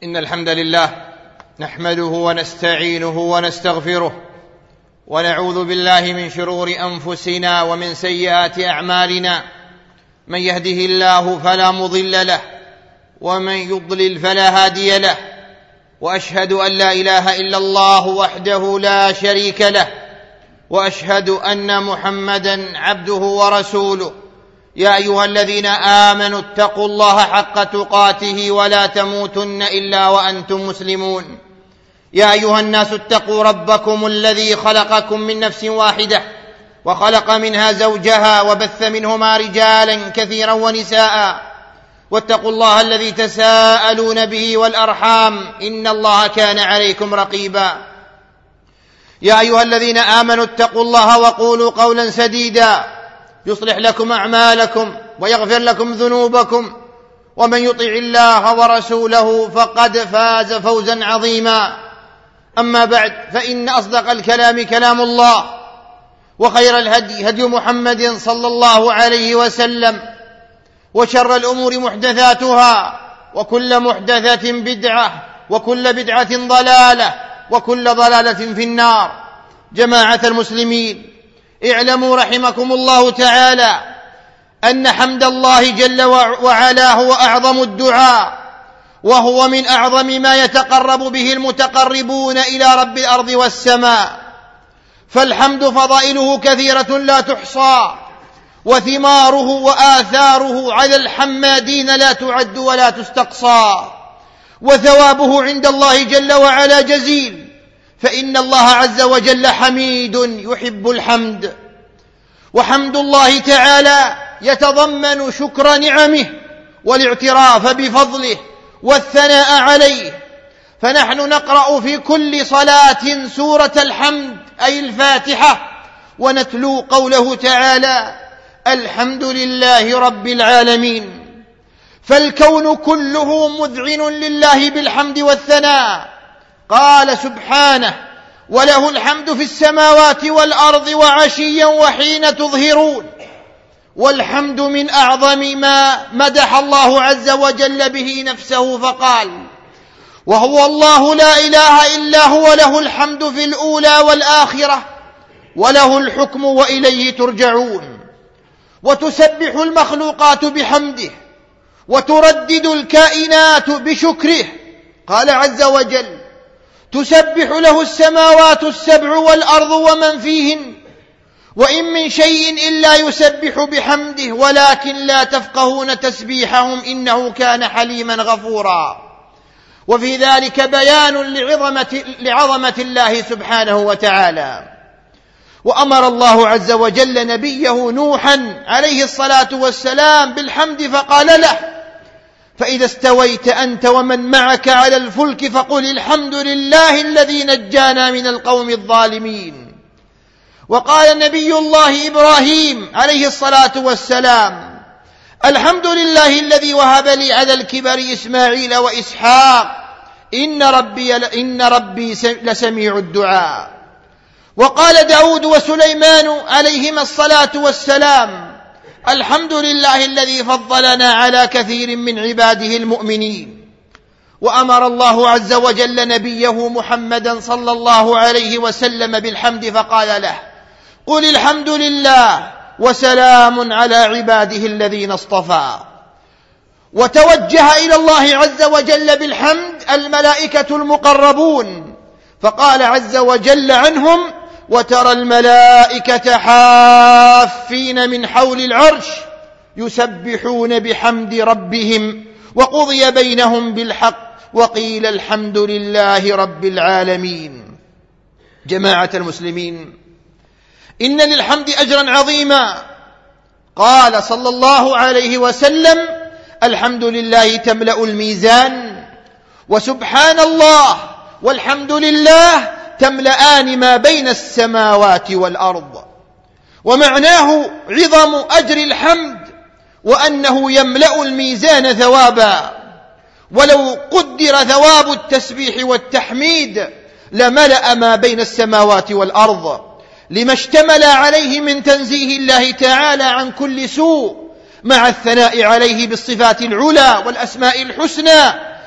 إن الحمد لله نحمده ونستعينه ونستغفره ونعوذ بالله من شرور أنفسنا ومن سيئات أعمالنا. من يهده الله فلا مضل له ومن يضلل فلا هادي له، وأشهد أن لا إله إلا الله وحده لا شريك له، وأشهد أن محمدا عبده ورسوله. يا أيها الذين آمنوا اتقوا الله حق تقاته ولا تموتن إلا وأنتم مسلمون. يا أيها الناس اتقوا ربكم الذي خلقكم من نفس واحدة وخلق منها زوجها وبث منهما رجالا كثيرا ونساء، واتقوا الله الذي تساءلون به والأرحام إن الله كان عليكم رقيبا. يا أيها الذين آمنوا اتقوا الله وقولوا قولا سديدا يصلح لكم أعمالكم ويغفر لكم ذنوبكم، ومن يطع الله ورسوله فقد فاز فوزا عظيما. أما بعد، فإن أصدق الكلام كلام الله، وخير الهدي هدي محمد صلى الله عليه وسلم، وشر الأمور محدثاتها، وكل محدثة بدعة، وكل بدعة ضلالة، وكل ضلالة في النار. جماعة المسلمين، اعلموا رحمكم الله تعالى أن حمد الله جل وعلا هو أعظم الدعاء، وهو من أعظم ما يتقرب به المتقربون إلى رب الأرض والسماء. فالحمد فضائله كثيرة لا تحصى، وثماره وآثاره على الحمادين لا تعد ولا تستقصى، وثوابه عند الله جل وعلا جزيل، فإن الله عز وجل حميد يحب الحمد. وحمد الله تعالى يتضمن شكر نعمه والاعتراف بفضله والثناء عليه. فنحن نقرأ في كل صلاة سورة الحمد أي الفاتحة، ونتلو قوله تعالى: الحمد لله رب العالمين. فالكون كله مذعن لله بالحمد والثناء. قال سبحانه: وله الحمد في السماوات والأرض وعشيا وحين تظهرون. والحمد من أعظم ما مدح الله عز وجل به نفسه، فقال: وهو الله لا إله إلا هو له الحمد في الأولى والآخرة وله الحكم وإليه ترجعون. وتسبح المخلوقات بحمده، وتردد الكائنات بشكره. قال عز وجل: تسبح له السماوات السبع والأرض ومن فيهن وإن من شيء إلا يسبح بحمده ولكن لا تفقهون تسبيحهم إنه كان حليما غفورا. وفي ذلك بيان لعظمة الله سبحانه وتعالى. وأمر الله عز وجل نبيه نوحا عليه الصلاة والسلام بالحمد، فقال له: فإذا استويت أنت ومن معك على الفلك فقل الحمد لله الذي نجانا من القوم الظالمين. وقال نبي الله إبراهيم عليه الصلاة والسلام: الحمد لله الذي وهب لي على الكبر إسماعيل وإسحاق إن ربي لسميع الدعاء. وقال داود وسليمان عليهما الصلاة والسلام: الحمد لله الذي فضلنا على كثير من عباده المؤمنين. وأمر الله عز وجل نبيه محمدا صلى الله عليه وسلم بالحمد، فقال له: قل الحمد لله وسلام على عباده الذين اصطفى. وتوجه إلى الله عز وجل بالحمد الملائكة المقربون، فقال عز وجل عنهم: وترى الملائكة حافين من حول العرش يسبحون بحمد ربهم وقضي بينهم بالحق وقيل الحمد لله رب العالمين. جماعة المسلمين، إن للحمد أجرا عظيما. قال صلى الله عليه وسلم: الحمد لله تملأ الميزان، وسبحان الله والحمد لله تملأان ما بين السماوات والأرض. ومعناه عظم أجر الحمد، وأنه يملأ الميزان ثوابا. ولو قدر ثواب التسبيح والتحميد لملأ ما بين السماوات والأرض، لما اشتمل عليه من تنزيه الله تعالى عن كل سوء، مع الثناء عليه بالصفات العلى والأسماء الحسنى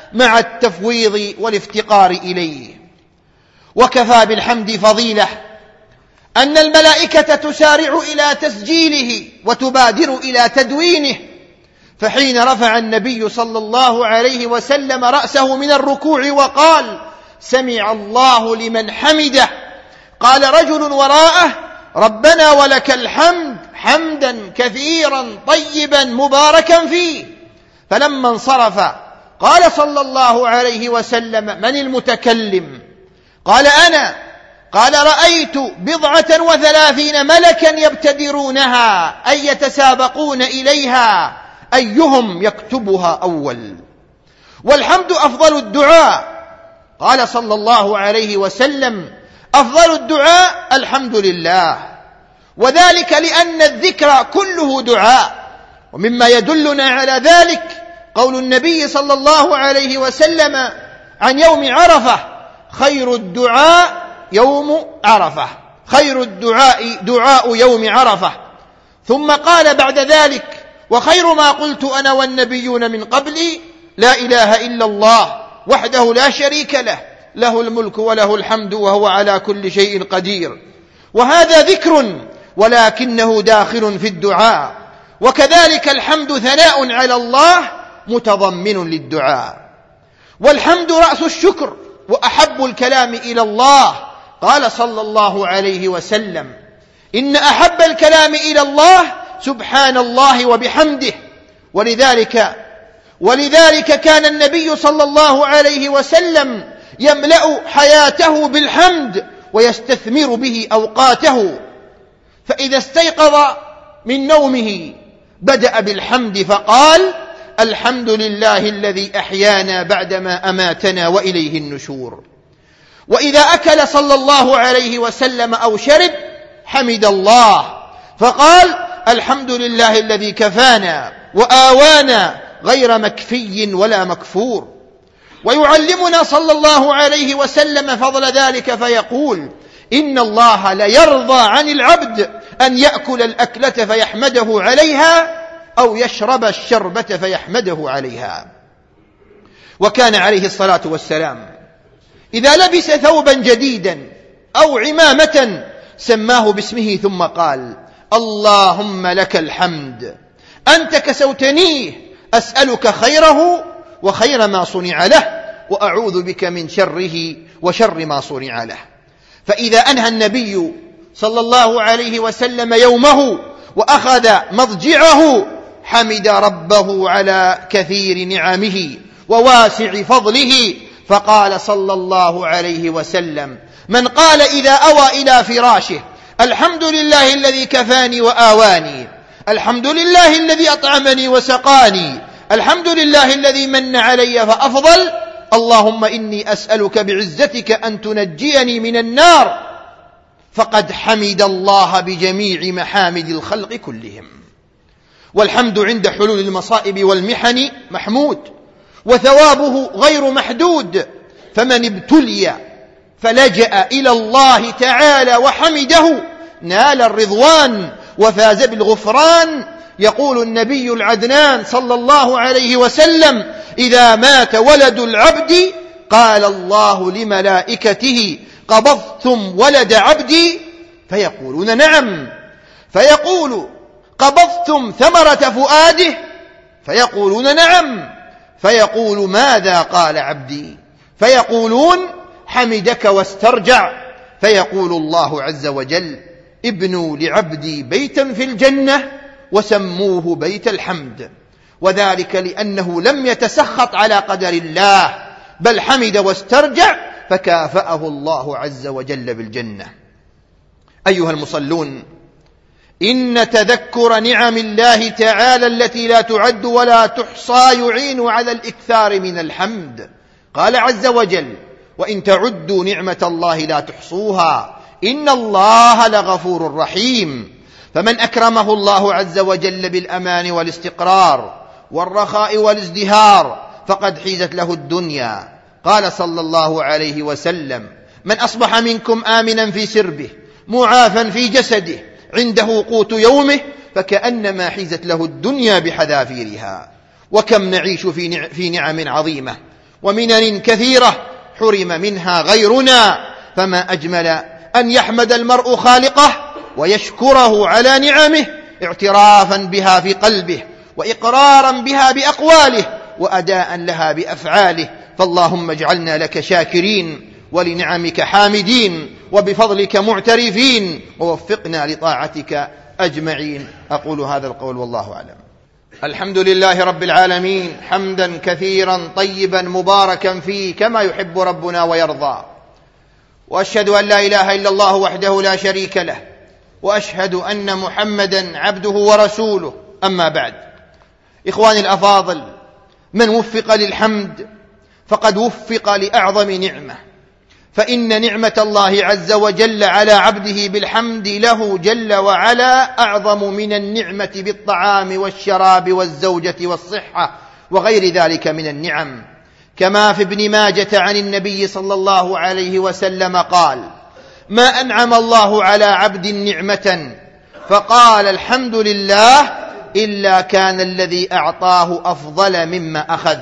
مع التفويض والافتقار إليه. وكفى بالحمد فضيلة أن الملائكة تسارع إلى تسجيله وتبادر إلى تدوينه، فحين رفع النبي صلى الله عليه وسلم رأسه من الركوع وقال: سمع الله لمن حمده، قال رجل وراءه: ربنا ولك الحمد حمدا كثيرا طيبا مباركا فيه. فلما انصرف قال صلى الله عليه وسلم: من المتكلم؟ قال: أنا. قال: رأيت 37 ملكا يبتدرونها أي يتسابقون إليها أيهم يكتبها أول. والحمد أفضل الدعاء. قال صلى الله عليه وسلم: أفضل الدعاء الحمد لله، وذلك لأن الذكر كله دعاء. ومما يدلنا على ذلك قول النبي صلى الله عليه وسلم عن يوم عرفة: خير الدعاء يوم عرفة، خير الدعاء دعاء يوم عرفة. ثم قال بعد ذلك: وخير ما قلت أنا والنبيون من قبلي لا إله إلا الله وحده لا شريك له، له الملك وله الحمد وهو على كل شيء قدير. وهذا ذكر ولكنه داخل في الدعاء. وكذلك الحمد ثناء على الله متضمن للدعاء. والحمد رأس الشكر وأحب الكلام إلى الله. قال صلى الله عليه وسلم: إن أحب الكلام إلى الله سبحان الله وبحمده. ولذلك كان النبي صلى الله عليه وسلم يملأ حياته بالحمد ويستثمر به أوقاته، فإذا استيقظ من نومه بدأ بالحمد فقال: الحمد لله الذي أحيانا بعدما أماتنا وإليه النشور. وإذا أكل صلى الله عليه وسلم أو شرب حمد الله فقال: الحمد لله الذي كفانا وآوانا غير مكفي ولا مكفور. ويعلمنا صلى الله عليه وسلم فضل ذلك فيقول: إن الله ليرضى عن العبد أن يأكل الأكلة فيحمده عليها أو يشرب الشربة فيحمده عليها. وكان عليه الصلاة والسلام إذا لبس ثوبا جديدا أو عمامة سماه باسمه ثم قال: اللهم لك الحمد، أنت كسوتنيه، أسألك خيره وخير ما صنع له، وأعوذ بك من شره وشر ما صنع له. فإذا أنهى النبي صلى الله عليه وسلم يومه وأخذ مضجعه حمد ربه على كثير نعمه وواسع فضله، فقال صلى الله عليه وسلم: من قال إذا أوى إلى فراشه: الحمد لله الذي كفاني وآواني، الحمد لله الذي أطعمني وسقاني، الحمد لله الذي من علي فأفضل، اللهم إني أسألك بعزتك أن تنجيني من النار، فقد حمد الله بجميع محامد الخلق كلهم. والحمد عند حلول المصائب والمحن محمود، وثوابه غير محدود. فمن ابتلي فلجأ إلى الله تعالى وحمده نال الرضوان وفاز بالغفران. يقول النبي العدنان صلى الله عليه وسلم: إذا مات ولد العبد قال الله لملائكته: قبضتم ولد عبدي؟ فيقولون: نعم. فيقول: قبضتم ثمرة فؤاده؟ فيقولون: نعم. فيقول: ماذا قال عبدي؟ فيقولون: حمدك واسترجع. فيقول الله عز وجل: ابنوا لعبدي بيتا في الجنة وسموه بيت الحمد، وذلك لأنه لم يتسخط على قدر الله بل حمد واسترجع فكافأه الله عز وجل بالجنة. أيها المصلون، إن تذكر نعم الله تعالى التي لا تعد ولا تحصى يعين على الإكثار من الحمد. قال عز وجل: وإن تعدوا نعمة الله لا تحصوها إن الله لغفور رحيم. فمن أكرمه الله عز وجل بالأمان والاستقرار والرخاء والازدهار فقد حيزت له الدنيا. قال صلى الله عليه وسلم: من أصبح منكم آمنا في سربه معافا في جسده عنده قوت يومه فكأنما حيزت له الدنيا بحذافيرها. وكم نعيش في نعم عظيمة ومنن كثيرة حرم منها غيرنا، فما أجمل أن يحمد المرء خالقه ويشكره على نعمه اعترافا بها في قلبه وإقرارا بها بأقواله وأداء لها بأفعاله. فاللهم اجعلنا لك شاكرين ولنعمك حامدين وبفضلك معترفين، ووفقنا لطاعتك أجمعين. أقول هذا القول والله أعلم. الحمد لله رب العالمين حمدا كثيرا طيبا مباركا فيه كما يحب ربنا ويرضى، وأشهد أن لا إله إلا الله وحده لا شريك له، وأشهد أن محمدا عبده ورسوله. أما بعد، إخواني الأفاضل، من وفق للحمد فقد وفق لأعظم نعمة، فإن نعمة الله عز وجل على عبده بالحمد له جل وعلا أعظم من النعمة بالطعام والشراب والزوجة والصحة وغير ذلك من النعم. كما في ابن ماجة عن النبي صلى الله عليه وسلم قال: ما أنعم الله على عبد نعمة فقال الحمد لله إلا كان الذي أعطاه أفضل مما أخذ،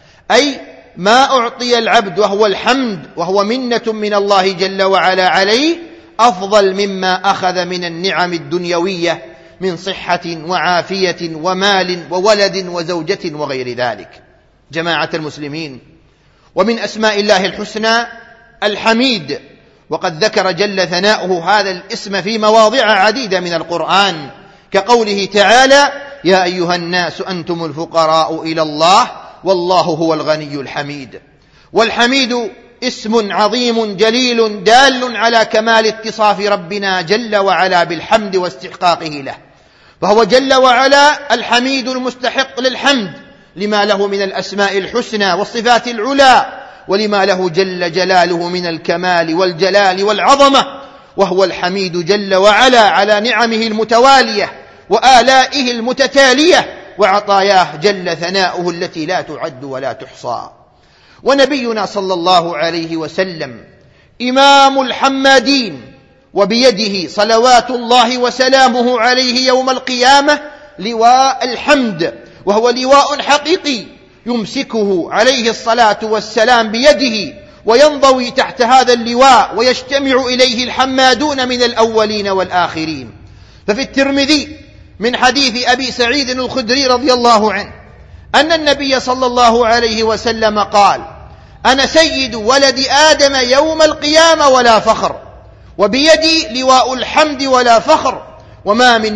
أي ما أعطي العبد وهو الحمد وهو منة من الله جل وعلا عليه أفضل مما أخذ من النعم الدنيوية من صحة وعافية ومال وولد وزوجة وغير ذلك. جماعة المسلمين، ومن أسماء الله الحسنى الحميد، وقد ذكر جل ثناؤه هذا الاسم في مواضع عديدة من القرآن، كقوله تعالى: يا أيها الناس أنتم الفقراء إلى الله والله هو الغني الحميد. والحميد اسم عظيم جليل دال على كمال اتصاف ربنا جل وعلا بالحمد واستحقاقه له، فهو جل وعلا الحميد المستحق للحمد لما له من الأسماء الحسنى والصفات العلى، ولما له جل جلاله من الكمال والجلال والعظمة، وهو الحميد جل وعلا على نعمه المتوالية وآلائه المتتالية وعطاياه جل ثناؤه التي لا تعد ولا تحصى. ونبينا صلى الله عليه وسلم إمام الحمادين، وبيده صلوات الله وسلامه عليه يوم القيامة لواء الحمد، وهو لواء حقيقي يمسكه عليه الصلاة والسلام بيده، وينضوي تحت هذا اللواء ويجتمع إليه الحمادون من الأولين والآخرين. ففي الترمذي من حديث أبي سعيد الخدري رضي الله عنه أن النبي صلى الله عليه وسلم قال: أنا سيد ولد آدم يوم القيامة ولا فخر، وبيدي لواء الحمد ولا فخر، وما من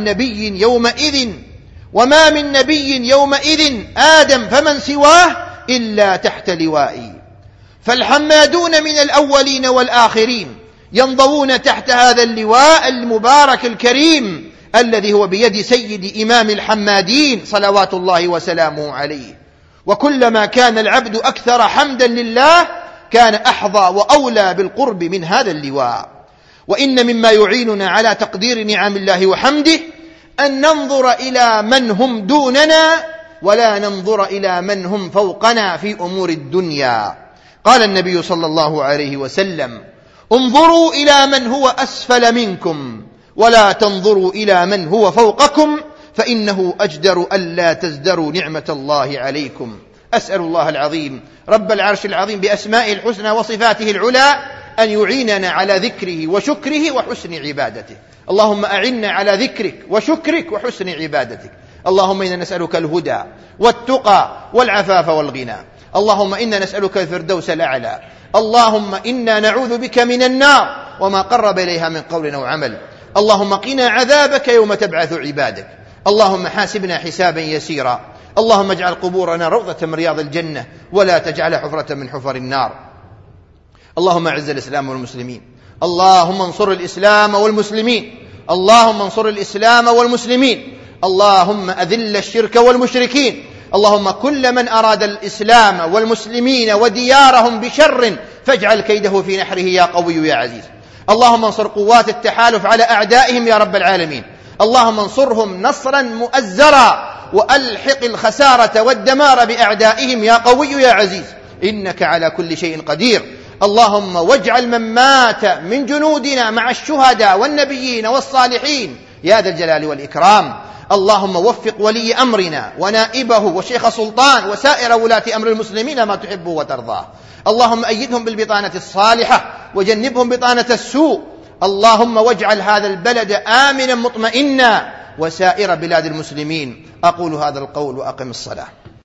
نبي يومئذ آدم فمن سواه إلا تحت لوائي. فالحمادون من الأولين والآخرين ينضوون تحت هذا اللواء المبارك الكريم الذي هو بيد سيد إمام الحمادين صلوات الله وسلامه عليه. وكلما كان العبد أكثر حمدا لله كان أحظى وأولى بالقرب من هذا اللواء. وإن مما يعيننا على تقدير نعم الله وحمده أن ننظر إلى من هم دوننا ولا ننظر إلى من هم فوقنا في أمور الدنيا. قال النبي صلى الله عليه وسلم: انظروا إلى من هو أسفل منكم ولا تنظروا إلى من هو فوقكم فإنه أجدر ألا تزدروا نعمة الله عليكم. أسأل الله العظيم رب العرش العظيم بأسمائه الحسنى وصفاته العلى أن يعيننا على ذكره وشكره وحسن عبادته. اللهم أعنا على ذكرك وشكرك وحسن عبادتك. اللهم إنا نسألك الهدى والتقى والعفاف والغنى. اللهم إنا نسألك الفردوس الأعلى. اللهم إنا نعوذ بك من النار وما قرب إليها من قول أو عمل. اللهم قنا عذابك يوم تبعث عبادك. اللهم حاسبنا حسابا يسيرا. اللهم اجعل قبورنا روضة من رياض الجنة ولا تجعل حفرة من حفر النار. اللهم اعز الإسلام والمسلمين. اللهم انصر الإسلام والمسلمين. اللهم انصر الإسلام والمسلمين. اللهم أذل الشرك والمشركين. اللهم كل من أراد الإسلام والمسلمين وديارهم بشر فاجعل كيده في نحره يا قوي يا عزيز. اللهم انصر قوات التحالف على أعدائهم يا رب العالمين. اللهم انصرهم نصرا مؤزرا وألحق الخسارة والدمار بأعدائهم يا قوي يا عزيز إنك على كل شيء قدير. اللهم واجعل من مات من جنودنا مع الشهداء والنبيين والصالحين يا ذا الجلال والإكرام. اللهم وفق ولي أمرنا ونائبه وشيخ سلطان وسائر ولاة أمر المسلمين ما تحبه وترضاه. اللهم أيدهم بالبطانة الصالحة وجنبهم بطانة السوء. اللهم واجعل هذا البلد آمنا مطمئنا وسائر بلاد المسلمين. أقول هذا القول وأقم الصلاة.